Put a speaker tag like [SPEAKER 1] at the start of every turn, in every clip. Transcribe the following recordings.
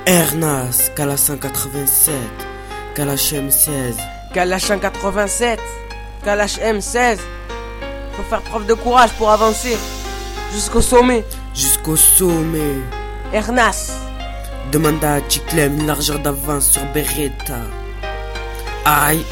[SPEAKER 1] Ernas, Kalash 187, Kalash M16.
[SPEAKER 2] Kalash 187, Kalash M16. Faut faire preuve de courage pour avancer jusqu'au sommet.
[SPEAKER 1] Jusqu'au sommet.
[SPEAKER 2] Ernas.
[SPEAKER 1] Demande à Ticlem une largeur d'avance sur Beretta. Aïe.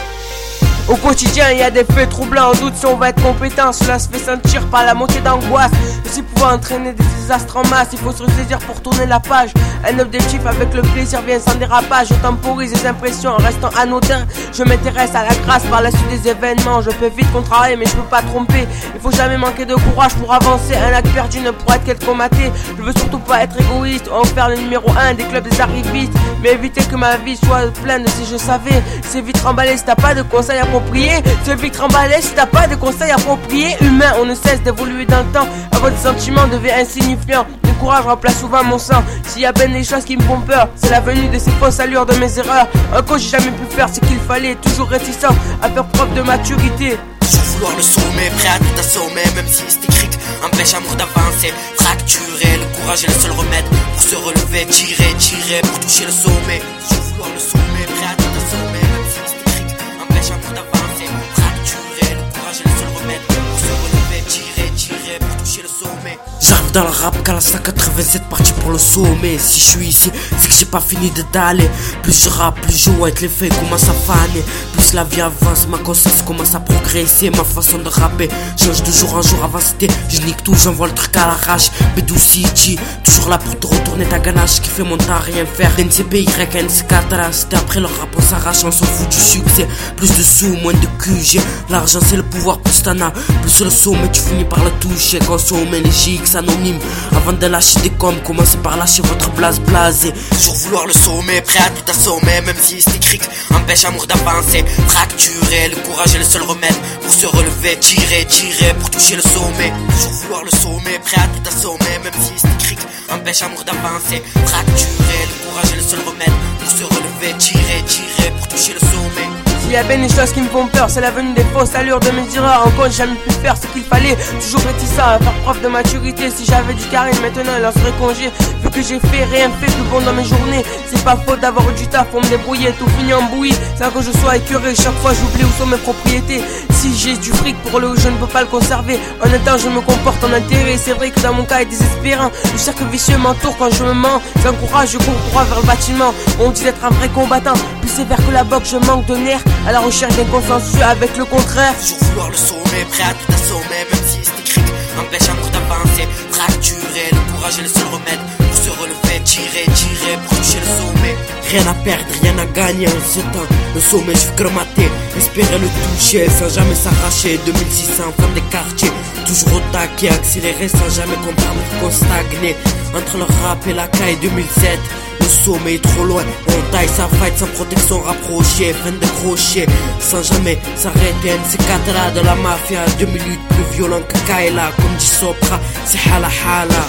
[SPEAKER 2] Au quotidien, il y a des faits troublants. On doute si on va être compétent. Cela se fait sentir par la montée d'angoisse. Aussi pouvoir entraîner des désastres en masse. Il faut se ressaisir pour tourner la page. Un objectif avec le plaisir vient sans dérapage. Je temporise les impressions en restant anodin. Je m'intéresse à la grâce par la suite des événements. Je peux vite contrarier mais je peux pas tromper. Il faut jamais manquer de courage pour avancer. Un acte perdu ne pourra être qu'être maté. Je veux surtout pas être égoïste ou en faire le numéro 1 des clubs des arrivistes. Mais éviter que ma vie soit pleine si je savais. C'est vite remballé si t'as pas de conseils appropriés. C'est vite remballé si t'as pas de conseils appropriés. Humain, on ne cesse d'évoluer dans le temps. Avoir des sentiments devient insignifiant. Le courage remplace souvent mon sang. S'il y a ben des choses qui me font peur, c'est la venue de ces fausses allures de mes erreurs. Un coach j'ai jamais pu faire ce qu'il fallait. Toujours réticent à faire preuve de maturité.
[SPEAKER 3] Sans vouloir le sommet, prêt à tout assommer. Même si c'est écrit, empêche amour d'avancer. Fracturé, le courage est le seul remède pour se relever, tirer pour toucher le sommet. Sans vouloir le sommet, prêt à tout assommer. Même si c'est écrit, empêche amour d'avancer. Fracturé, le courage est le seul remède pour se relever, tirer pour toucher le sommet.
[SPEAKER 1] J'arrive dans le rap, Kalash 187 parti pour le sommet. Si je suis ici, c'est que j'ai pas fini de d'aller. Plus je rappe, plus je vois que les faits commencent à faner. Plus la vie avance, ma conscience commence à progresser. Ma façon de rapper change de jour en jour avant c'était. Je nique tout, j'envoie le truc à l'arrache. Bedou City, toujours là pour te retourner ta ganache. Qui fait mon temps à rien faire. NCPY, NC4, c'était après le rap on s'arrache, on s'en fout du succès. Plus de sous, moins de QG. L'argent c'est le pouvoir, plus t'en as. Plus sur le sommet, tu finis par le toucher. Quand sommet, les GX anonymes. Avant de lâcher des coms, commencez par lâcher votre blase blasé.
[SPEAKER 3] Sur vouloir le sommet, prêt à tout assommer. Même si c'est écrit, empêche amour d'avancer. Fracturé, le courage est le seul remède pour se relever, tirer pour toucher le sommet. Sur vouloir le sommet, prêt à tout assommer. Même si c'est écrit, empêche amour d'avancer. Fracturé, le courage est le seul remède pour se relever, tirer pour toucher le sommet.
[SPEAKER 2] S'il y a bien des choses qui me font peur, c'est la venue des fausses allures de mes erreurs. Encore j'ai jamais pu faire ce qu'il fallait. Toujours réticent à faire preuve de maturité. Si j'avais du carré maintenant il en serait congé. Vu que j'ai fait rien fait tout bon dans mes journées. C'est pas faute d'avoir eu du taf pour me débrouiller. Tout fini en bouillie, sans que je sois écœuré. Chaque fois j'oublie où sont mes propriétés. Si j'ai du fric pour le je ne peux pas le conserver. En même temps je me comporte en intérêt. C'est vrai que dans mon cas est désespérant. Le cercle vicieux m'entoure quand je me mens. Sans courage je cours droit vers le bâtiment. On dit d'être un vrai combattant. Plus sévère que la boxe, je manque de nerfs. À la recherche d'un consensus avec le contraire.
[SPEAKER 3] Toujours vouloir le sommet, prêt à tout assommer. Même si c'est écrit, empêche amour d'avancer. Fracturé, le courage est le seul remède pour se relever, tirer pour toucher le sommet.
[SPEAKER 1] Rien à perdre, rien à gagner en ce temps. Le sommet, je veux gramater, espérer le toucher sans jamais s'arracher. 2600 femmes des quartiers, toujours au taquet, accélérer sans jamais comprendre qu'on stagnait. Entre le rap et la caille 2007, le sommet est trop loin. On taille sa fight sans protection rapprochée, fin de crochet, sans jamais s'arrêter. NC4 là de la mafia, 2 minutes plus violent que Kaila. Comme dit Sopra, c'est hala hala.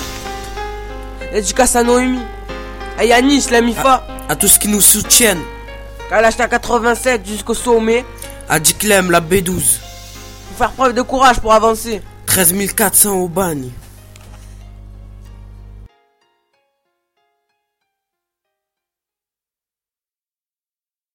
[SPEAKER 2] Dédicace à Noémie, à Yanis, la Mifa,
[SPEAKER 1] À tous qui nous soutiennent,
[SPEAKER 2] Kalash 187 jusqu'au sommet.
[SPEAKER 1] à Diclem, la B12,
[SPEAKER 2] Faut faire preuve de courage pour avancer.
[SPEAKER 1] 13 400 au bagne.